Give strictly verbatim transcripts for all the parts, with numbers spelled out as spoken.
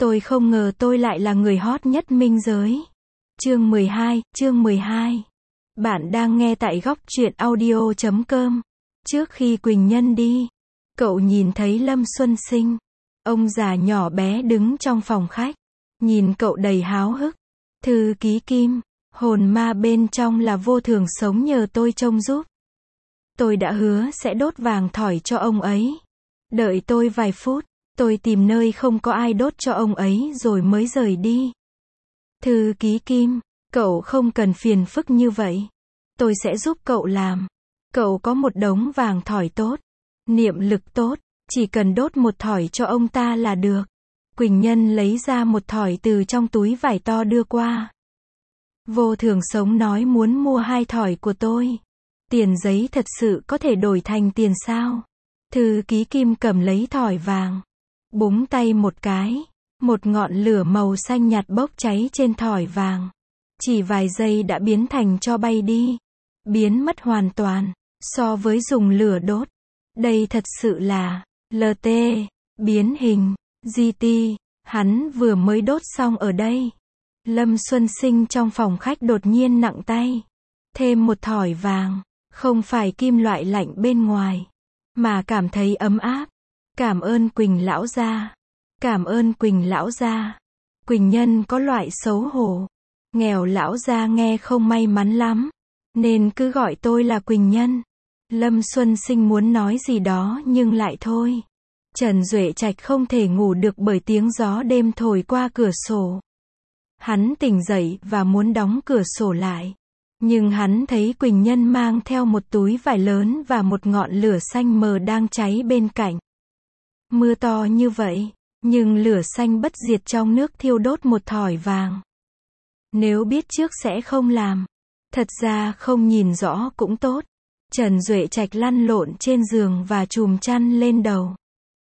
Tôi không ngờ tôi lại là người hot nhất minh giới. Chương mười hai, chương mười hai. Bạn đang nghe tại góc truyện audio chấm com. Trước khi Quỳnh Nhân đi, cậu nhìn thấy Lâm Xuân Sinh, ông già nhỏ bé đứng trong phòng khách, nhìn cậu đầy háo hức. Thư ký Kim, hồn ma bên trong là Vô Thường sống nhờ tôi trông giúp. Tôi đã hứa sẽ đốt vàng thỏi cho ông ấy. Đợi tôi vài phút, tôi tìm nơi không có ai đốt cho ông ấy rồi mới rời đi. Thư ký Kim, cậu không cần phiền phức như vậy. Tôi sẽ giúp cậu làm. Cậu có một đống vàng thỏi tốt, niệm lực tốt, chỉ cần đốt một thỏi cho ông ta là được. Quỳnh Nhân lấy ra một thỏi từ trong túi vải to đưa qua. Vô Thường sống nói muốn mua hai thỏi của tôi. Tiền giấy thật sự có thể đổi thành tiền sao? Thư ký Kim cầm lấy thỏi vàng, búng tay một cái, một ngọn lửa màu xanh nhạt bốc cháy trên thỏi vàng. Chỉ vài giây đã biến thành tro bay đi, biến mất hoàn toàn, so với dùng lửa đốt. Đây thật sự là lờ tê, biến hình, giê tê, hắn vừa mới đốt xong ở đây. Lâm Xuân Sinh trong phòng khách đột nhiên nặng tay, thêm một thỏi vàng, không phải kim loại lạnh bên ngoài, mà cảm thấy ấm áp. Cảm ơn Quỳnh lão gia. Cảm ơn Quỳnh lão gia. Quỳnh Nhân có loại xấu hổ. Nghèo lão gia nghe không may mắn lắm, nên cứ gọi tôi là Quỳnh Nhân. Lâm Xuân Sinh muốn nói gì đó nhưng lại thôi. Trần Duệ Trạch không thể ngủ được bởi tiếng gió đêm thổi qua cửa sổ. Hắn tỉnh dậy và muốn đóng cửa sổ lại. Nhưng hắn thấy Quỳnh Nhân mang theo một túi vải lớn và một ngọn lửa xanh mờ đang cháy bên cạnh. Mưa to như vậy, nhưng lửa xanh bất diệt trong nước thiêu đốt một thỏi vàng. Nếu biết trước sẽ không làm. Thật ra không nhìn rõ cũng tốt. Trần Duệ Trạch lăn lộn trên giường và chùm chăn lên đầu.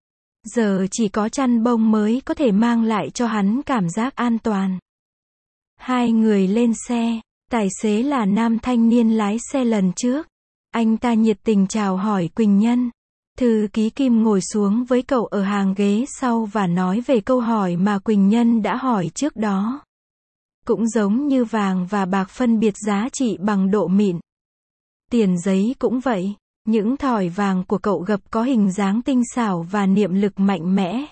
Giờ chỉ có chăn bông mới có thể mang lại cho hắn cảm giác an toàn. Hai người lên xe. Tài xế là nam thanh niên lái xe lần trước. Anh ta nhiệt tình chào hỏi Quỳnh Nhân. Thư ký Kim ngồi xuống với cậu ở hàng ghế sau và nói về câu hỏi mà Quỳnh Nhân đã hỏi trước đó. Cũng giống như vàng và bạc phân biệt giá trị bằng độ mịn. Tiền giấy cũng vậy. Những thỏi vàng của cậu gập có hình dáng tinh xảo và niệm lực mạnh mẽ.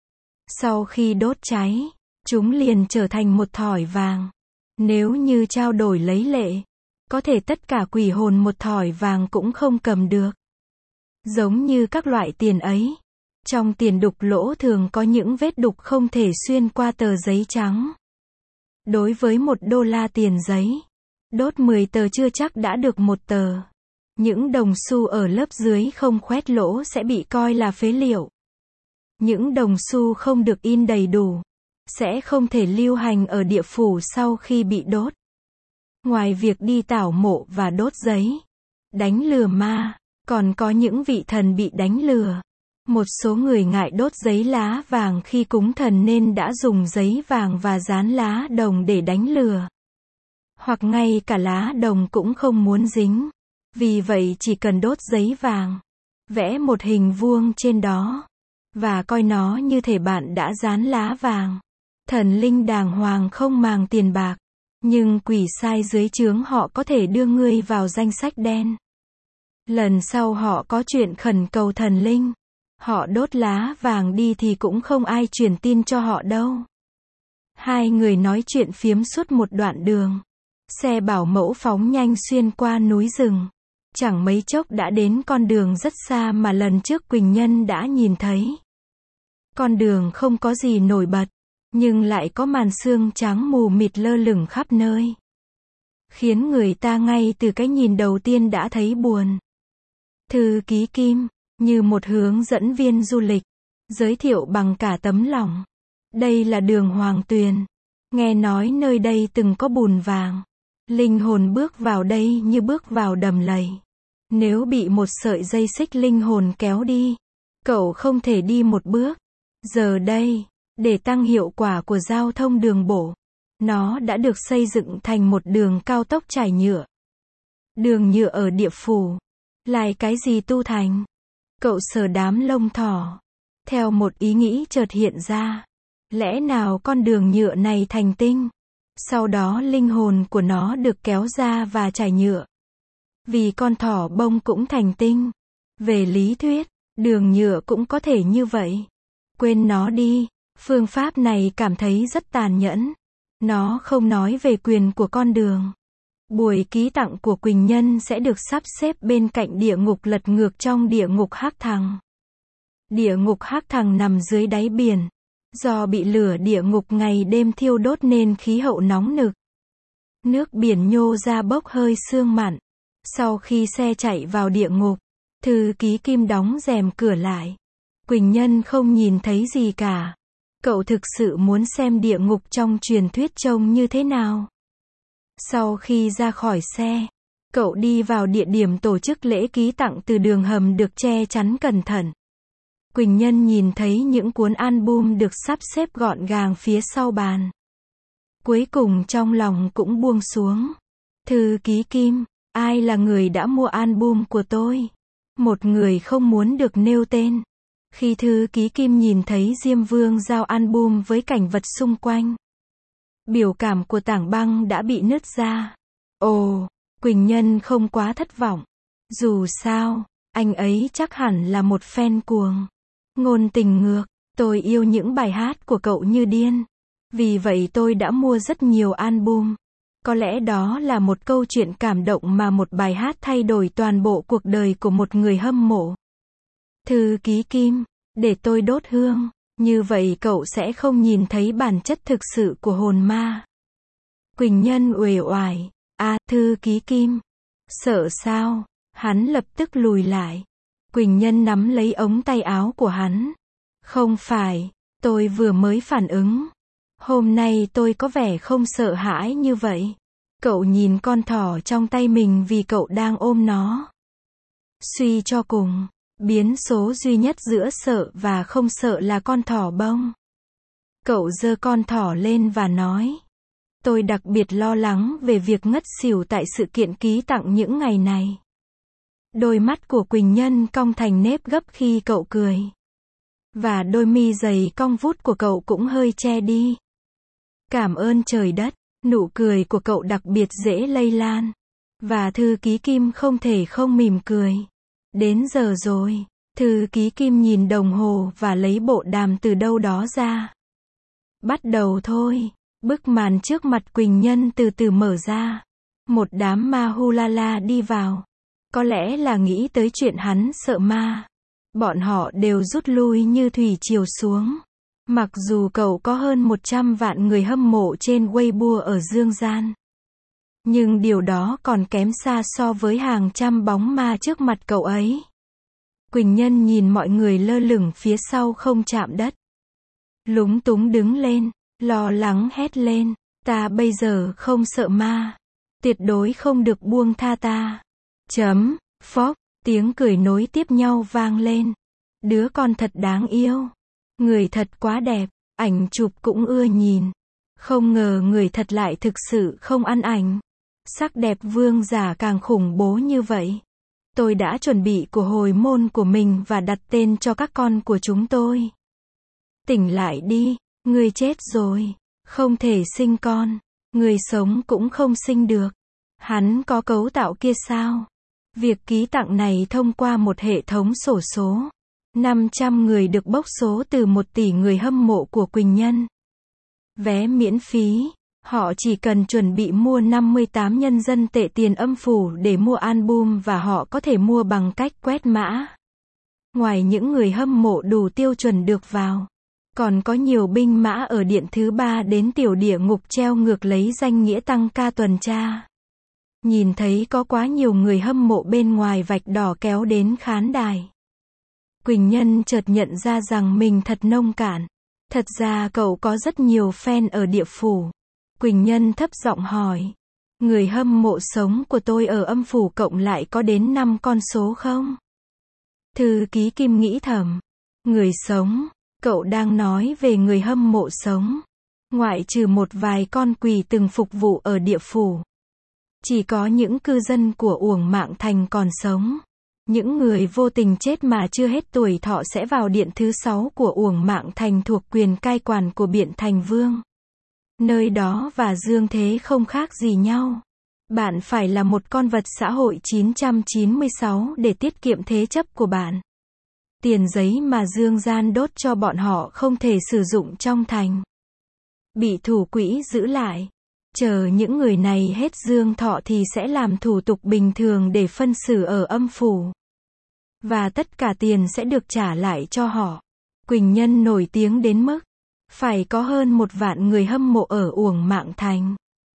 Sau khi đốt cháy, chúng liền trở thành một thỏi vàng. Nếu như trao đổi lấy lệ, có thể tất cả quỷ hồn một thỏi vàng cũng không cầm được. Giống như các loại tiền ấy. Trong tiền đục lỗ thường có những vết đục không thể xuyên qua tờ giấy trắng. Đối với một đô la tiền giấy, đốt mười tờ chưa chắc đã được một tờ. Những đồng xu ở lớp dưới không khoét lỗ sẽ bị coi là phế liệu. Những đồng xu không được in đầy đủ sẽ không thể lưu hành ở địa phủ sau khi bị đốt. Ngoài việc đi tảo mộ và đốt giấy, đánh lừa ma, còn có những vị thần bị đánh lừa. Một số người ngại đốt giấy lá vàng khi cúng thần nên đã dùng giấy vàng và dán lá đồng để đánh lừa. Hoặc ngay cả lá đồng cũng không muốn dính. Vì vậy chỉ cần đốt giấy vàng, vẽ một hình vuông trên đó, và coi nó như thể bạn đã dán lá vàng. Thần linh đàng hoàng không màng tiền bạc, nhưng quỷ sai dưới trướng họ có thể đưa ngươi vào danh sách đen. Lần sau họ có chuyện khẩn cầu thần linh, họ đốt lá vàng đi thì cũng không ai truyền tin cho họ đâu. Hai người nói chuyện phiếm suốt một đoạn đường. Xe bảo mẫu phóng nhanh xuyên qua núi rừng. Chẳng mấy chốc đã đến con đường rất xa mà lần trước Quỳnh Nhân đã nhìn thấy. Con đường không có gì nổi bật, nhưng lại có màn sương trắng mù mịt lơ lửng khắp nơi. Khiến người ta ngay từ cái nhìn đầu tiên đã thấy buồn. Thư ký Kim, như một hướng dẫn viên du lịch, giới thiệu bằng cả tấm lòng. Đây là đường Hoàng Tuyền. Nghe nói nơi đây từng có bùn vàng. Linh hồn bước vào đây như bước vào đầm lầy. Nếu bị một sợi dây xích linh hồn kéo đi, cậu không thể đi một bước. Giờ đây, để tăng hiệu quả của giao thông đường bộ, nó đã được xây dựng thành một đường cao tốc trải nhựa. Đường nhựa ở địa phủ, lại cái gì tu thành? Cậu sờ đám lông thỏ. Theo một ý nghĩ chợt hiện ra, Lẽ nào con đường nhựa này thành tinh? Sau đó linh hồn của nó được kéo ra và trải nhựa. Vì con thỏ bông cũng thành tinh. Về lý thuyết, đường nhựa cũng có thể như vậy. Quên nó đi, phương pháp này cảm thấy rất tàn nhẫn. Nó không nói về quyền của con đường. Buổi ký tặng của Quỳnh Nhân sẽ được sắp xếp bên cạnh địa ngục lật ngược trong địa ngục Hắc Thằng. Địa ngục Hắc Thằng nằm dưới đáy biển. Do bị lửa địa ngục ngày đêm thiêu đốt nên khí hậu nóng nực. Nước biển nhô ra bốc hơi sương mặn. Sau khi xe chạy vào địa ngục, thư ký Kim đóng rèm cửa lại. Quỳnh Nhân không nhìn thấy gì cả. Cậu thực sự muốn xem địa ngục trong truyền thuyết trông như thế nào. Sau khi ra khỏi xe, cậu đi vào địa điểm tổ chức lễ ký tặng từ đường hầm được che chắn cẩn thận. Quỳnh Nhân nhìn thấy những cuốn album được sắp xếp gọn gàng phía sau bàn. Cuối cùng trong lòng cũng buông xuống. Thư ký Kim, ai là người đã mua album của tôi? Một người không muốn được nêu tên. Khi thư ký Kim nhìn thấy Diêm Vương giao album với cảnh vật xung quanh, biểu cảm của tảng băng đã bị nứt ra. Ồ, Quỳnh Nhân không quá thất vọng. Dù sao, anh ấy chắc hẳn là một fan cuồng. Ngôn tình ngược, tôi yêu những bài hát của cậu như điên. Vì vậy tôi đã mua rất nhiều album. Có lẽ đó là một câu chuyện cảm động mà một bài hát thay đổi toàn bộ cuộc đời của một người hâm mộ. Thư ký Kim, để tôi đốt hương. Như vậy cậu sẽ không nhìn thấy bản chất thực sự của hồn ma. Quỳnh Nhân uể oải. À, thư ký Kim. Sợ sao? Hắn lập tức lùi lại. Quỳnh Nhân nắm lấy ống tay áo của hắn. Không phải, tôi vừa mới phản ứng. Hôm nay tôi có vẻ không sợ hãi như vậy. Cậu nhìn con thỏ trong tay mình vì cậu đang ôm nó. Suy cho cùng, biến số duy nhất giữa sợ và không sợ là con thỏ bông. Cậu giơ con thỏ lên và nói. Tôi đặc biệt lo lắng về việc ngất xỉu tại sự kiện ký tặng những ngày này. Đôi mắt của Quỳnh Nhân cong thành nếp gấp khi cậu cười. Và đôi mi dày cong vút của cậu cũng hơi che đi. Cảm ơn trời đất, nụ cười của cậu đặc biệt dễ lây lan. Và thư ký Kim không thể không mỉm cười. Đến giờ rồi, thư ký Kim nhìn đồng hồ và lấy bộ đàm từ đâu đó ra. Bắt đầu thôi, bức màn trước mặt Quỳnh Nhân từ từ mở ra. Một đám ma hulala đi vào. Có lẽ là nghĩ tới chuyện hắn sợ ma. Bọn họ đều rút lui như thủy triều xuống. Mặc dù cậu có hơn một trăm vạn người hâm mộ trên Weibo ở Dương Gian. Nhưng điều đó còn kém xa so với hàng trăm bóng ma trước mặt cậu ấy. Quỳnh Nhân nhìn mọi người lơ lửng phía sau không chạm đất. Lúng túng đứng lên, lo lắng hét lên. Ta bây giờ không sợ ma. Tuyệt đối không được buông tha ta. Chấm, phốc, tiếng cười nối tiếp nhau vang lên. Đứa con thật đáng yêu. Người thật quá đẹp, ảnh chụp cũng ưa nhìn. Không ngờ người thật lại thực sự không ăn ảnh. Sắc đẹp vương giả càng khủng bố như vậy. Tôi đã chuẩn bị của hồi môn của mình và đặt tên cho các con của chúng tôi. Tỉnh lại đi, người chết rồi. Không thể sinh con. Người sống cũng không sinh được. Hắn có cấu tạo kia sao? Việc ký tặng này thông qua một hệ thống xổ số. năm trăm người được bốc số từ một tỷ người hâm mộ của Quỳnh Nhân. Vé miễn phí. Họ chỉ cần chuẩn bị mua năm mươi tám nhân dân tệ tiền âm phủ để mua album và họ có thể mua bằng cách quét mã. Ngoài những người hâm mộ đủ tiêu chuẩn được vào, còn có nhiều binh mã ở điện thứ ba đến tiểu địa ngục treo ngược lấy danh nghĩa tăng ca tuần tra. Nhìn thấy có quá nhiều người hâm mộ bên ngoài vạch đỏ kéo đến khán đài. Quỳnh Nhân chợt nhận ra rằng mình thật nông cạn. Thật ra cậu có rất nhiều fan ở địa phủ. Quỳnh Nhân thấp giọng hỏi. Người hâm mộ sống của tôi ở âm phủ cộng lại có đến năm con số không? Thư ký Kim nghĩ thầm. Người sống, cậu đang nói về người hâm mộ sống. Ngoại trừ một vài con quỷ từng phục vụ ở địa phủ. Chỉ có những cư dân của Uổng Mạng Thành còn sống. Những người vô tình chết mà chưa hết tuổi thọ sẽ vào điện thứ sáu của Uổng Mạng Thành thuộc quyền cai quản của Biện Thành Vương. Nơi đó và dương thế không khác gì nhau. Bạn phải là một con vật xã hội chín trăm chín mươi sáu để tiết kiệm thế chấp của bạn. Tiền giấy mà dương gian đốt cho bọn họ không thể sử dụng trong thành. Bị thủ quỹ giữ lại. Chờ những người này hết dương thọ thì sẽ làm thủ tục bình thường để phân xử ở âm phủ. Và tất cả tiền sẽ được trả lại cho họ. Quỳnh Nhân nổi tiếng đến mức phải có hơn một vạn người hâm mộ ở Uổng Mạng Thành.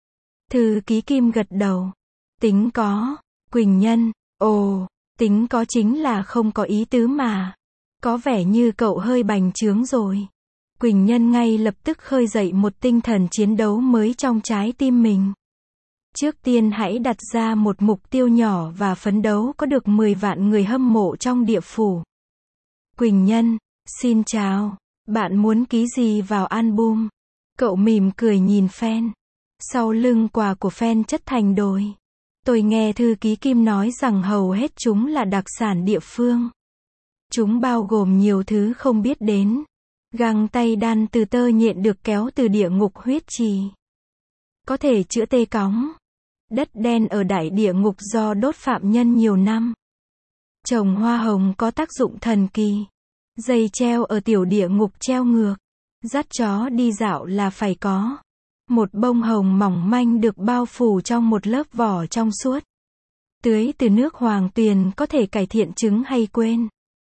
Thư ký Kim gật đầu. Tính có. Quỳnh Nhân, ồ, tính có chính là không có ý tứ mà. Có vẻ như cậu hơi bành trướng rồi. Quỳnh Nhân ngay lập tức khơi dậy một tinh thần chiến đấu mới trong trái tim mình. Trước tiên hãy đặt ra một mục tiêu nhỏ và phấn đấu có được mười vạn người hâm mộ trong địa phủ. Quỳnh Nhân, xin chào. Bạn muốn ký gì vào album? Cậu mỉm cười nhìn fan. Sau lưng quà của fan chất thành đồi. Tôi nghe thư ký Kim nói rằng hầu hết chúng là đặc sản địa phương. Chúng bao gồm nhiều thứ không biết đến. Găng tay đan từ tơ nhện được kéo từ địa ngục huyết trì. Có thể chữa tê cóng. Đất đen ở đại địa ngục do đốt phạm nhân nhiều năm. Trồng hoa hồng có tác dụng thần kỳ. Dây treo ở tiểu địa ngục treo ngược. Dắt chó đi dạo là phải có. Một bông hồng mỏng manh được bao phủ trong một lớp vỏ trong suốt. Tưới từ nước hoàng tuyền có thể cải thiện chứng hay quên.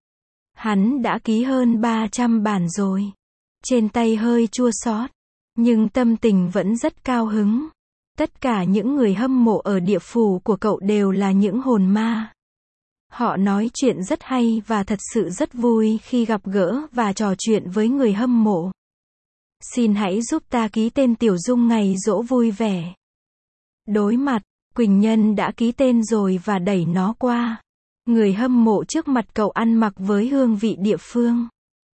Hắn đã ký hơn ba trăm bản rồi. Trên tay hơi chua xót, nhưng tâm tình vẫn rất cao hứng. Tất cả những người hâm mộ ở địa phủ của cậu đều là những hồn ma. Họ nói chuyện rất hay và thật sự rất vui khi gặp gỡ và trò chuyện với người hâm mộ. Xin hãy giúp ta ký tên Tiểu Dung ngày giỗ vui vẻ. Đối mặt, Quỳnh Nhân đã ký tên rồi và đẩy nó qua. Người hâm mộ trước mặt cậu ăn mặc với hương vị địa phương.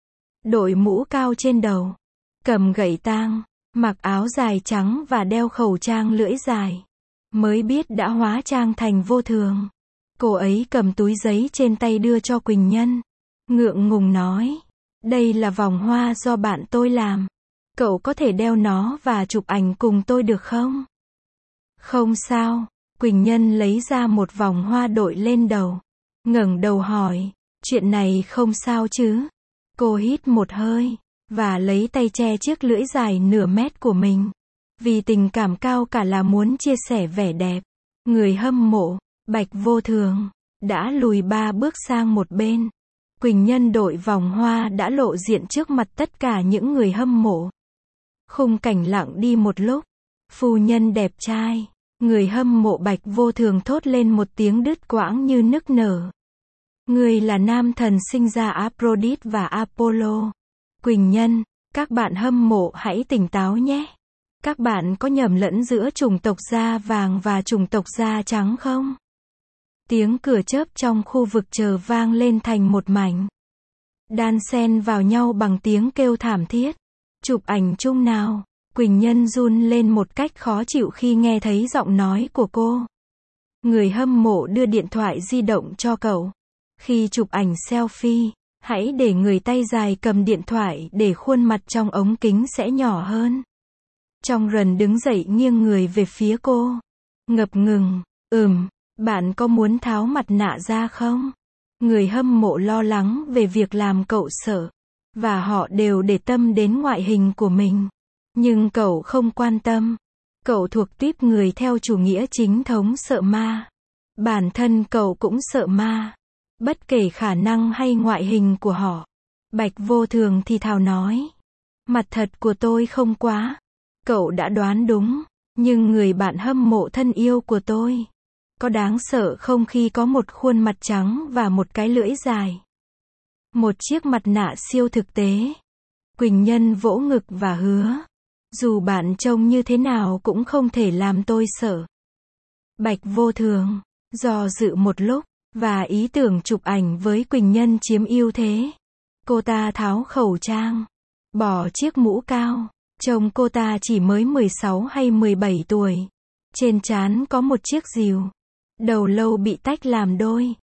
Đội mũ cao trên đầu. Cầm gậy tang. Mặc áo dài trắng và đeo khẩu trang lưỡi dài. Mới biết đã hóa trang thành vô thường. Cô ấy cầm túi giấy trên tay đưa cho Quỳnh Nhân. Ngượng ngùng nói. Đây là vòng hoa do bạn tôi làm. Cậu có thể đeo nó và chụp ảnh cùng tôi được không? Không sao. Quỳnh Nhân lấy ra một vòng hoa đội lên đầu. Ngẩng đầu hỏi. Chuyện này không sao chứ? Cô hít một hơi. Và lấy tay che chiếc lưỡi dài nửa mét của mình. Vì tình cảm cao cả là muốn chia sẻ vẻ đẹp. Người hâm mộ, Bạch Vô Thường, đã lùi ba bước sang một bên. Quỳnh Nhân đội vòng hoa đã lộ diện trước mặt tất cả những người hâm mộ. Khung cảnh lặng đi một lúc. Phu nhân đẹp trai. Người hâm mộ Bạch Vô Thường thốt lên một tiếng đứt quãng như nức nở. Người là nam thần sinh ra Aphrodite và Apollo. Quỳnh Nhân, các bạn hâm mộ hãy tỉnh táo nhé. Các bạn có nhầm lẫn giữa chủng tộc da vàng và chủng tộc da trắng không? Tiếng cửa chớp trong khu vực chờ vang lên thành một mảnh. Đan xen vào nhau bằng tiếng kêu thảm thiết. Chụp ảnh chung nào. Quỳnh Nhân run lên một cách khó chịu khi nghe thấy giọng nói của cô. Người hâm mộ đưa điện thoại di động cho cậu. Khi chụp ảnh selfie, hãy để người tay dài cầm điện thoại để khuôn mặt trong ống kính sẽ nhỏ hơn. Trong rần đứng dậy nghiêng người về phía cô. Ngập ngừng, ừm, bạn có muốn tháo mặt nạ ra không? Người hâm mộ lo lắng về việc làm cậu sợ. Và họ đều để tâm đến ngoại hình của mình. Nhưng cậu không quan tâm. Cậu thuộc tuýp người theo chủ nghĩa chính thống sợ ma. Bản thân cậu cũng sợ ma. Bất kể khả năng hay ngoại hình của họ. Bạch Vô Thường thì thào nói. Mặt thật của tôi không quá. Cậu đã đoán đúng. Nhưng người bạn hâm mộ thân yêu của tôi. Có đáng sợ không khi có một khuôn mặt trắng và một cái lưỡi dài. Một chiếc mặt nạ siêu thực tế. Quỳnh Nhân vỗ ngực và hứa. Dù bạn trông như thế nào cũng không thể làm tôi sợ. Bạch Vô Thường do dự một lúc. Và ý tưởng chụp ảnh với Quỳnh Nhân chiếm ưu thế. Cô ta tháo khẩu trang. Bỏ chiếc mũ cao. Trông cô ta chỉ mới mười sáu hay mười bảy tuổi. Trên trán có một chiếc rìu. Đầu lâu bị tách làm đôi.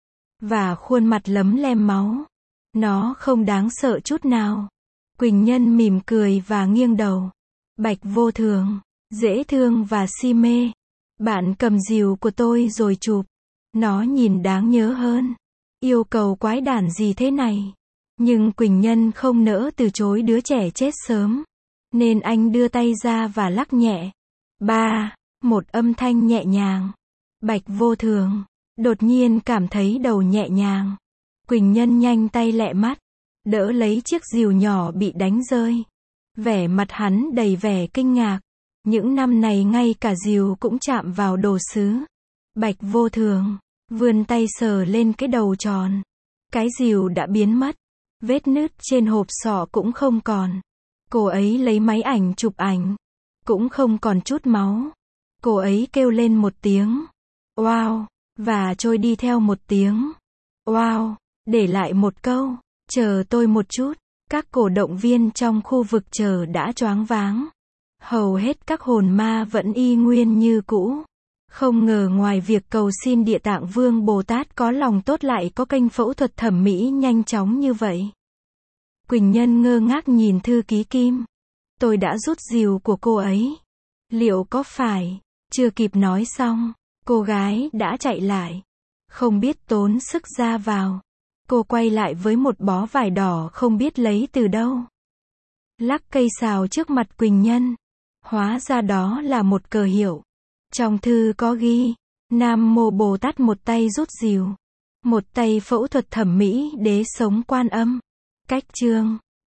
và khuôn mặt lấm lem máu. Nó không đáng sợ chút nào. Quỳnh Nhân mỉm cười và nghiêng đầu. Bạch Vô Thường, dễ thương và si mê. Bạn cầm rìu của tôi rồi chụp. Nó nhìn đáng nhớ hơn. Yêu cầu quái đản gì thế này? Nhưng Quỳnh Nhân không nỡ từ chối đứa trẻ chết sớm. Nên anh đưa tay ra và lắc nhẹ. Ba, một âm thanh nhẹ nhàng. Bạch Vô Thường đột nhiên cảm thấy đầu nhẹ nhàng. Quỳnh Nhân nhanh tay lẹ mắt, đỡ lấy chiếc rìu nhỏ bị đánh rơi. Vẻ mặt hắn đầy vẻ kinh ngạc. Những năm này ngay cả rìu cũng chạm vào đồ sứ. Bạch Vô Thường vươn tay sờ lên cái đầu tròn. Cái rìu đã biến mất. Vết nứt trên hộp sọ cũng không còn. Cô ấy lấy máy ảnh chụp ảnh. Cũng không còn chút máu. Cô ấy kêu lên một tiếng. Wow! Và trôi đi theo một tiếng. Wow! Để lại một câu. Chờ tôi một chút. Các cổ động viên trong khu vực chờ đã choáng váng. Hầu hết các hồn ma vẫn y nguyên như cũ. Không ngờ ngoài việc cầu xin Địa Tạng Vương Bồ Tát có lòng tốt lại có kênh phẫu thuật thẩm mỹ nhanh chóng như vậy. Quỳnh Nhân ngơ ngác nhìn thư ký Kim. Tôi đã rút rìu của cô ấy. Liệu có phải? Chưa kịp nói xong, cô gái đã chạy lại. Không biết tốn sức ra vào. Cô quay lại với một bó vải đỏ không biết lấy từ đâu. Lắc cây sào trước mặt Quỳnh Nhân. Hóa ra đó là một cờ hiệu. Trong thư có ghi, Nam Mô Bồ Tát một tay rút rìu. Một tay phẫu thuật thẩm mỹ đế sống Quan Âm. Cách chương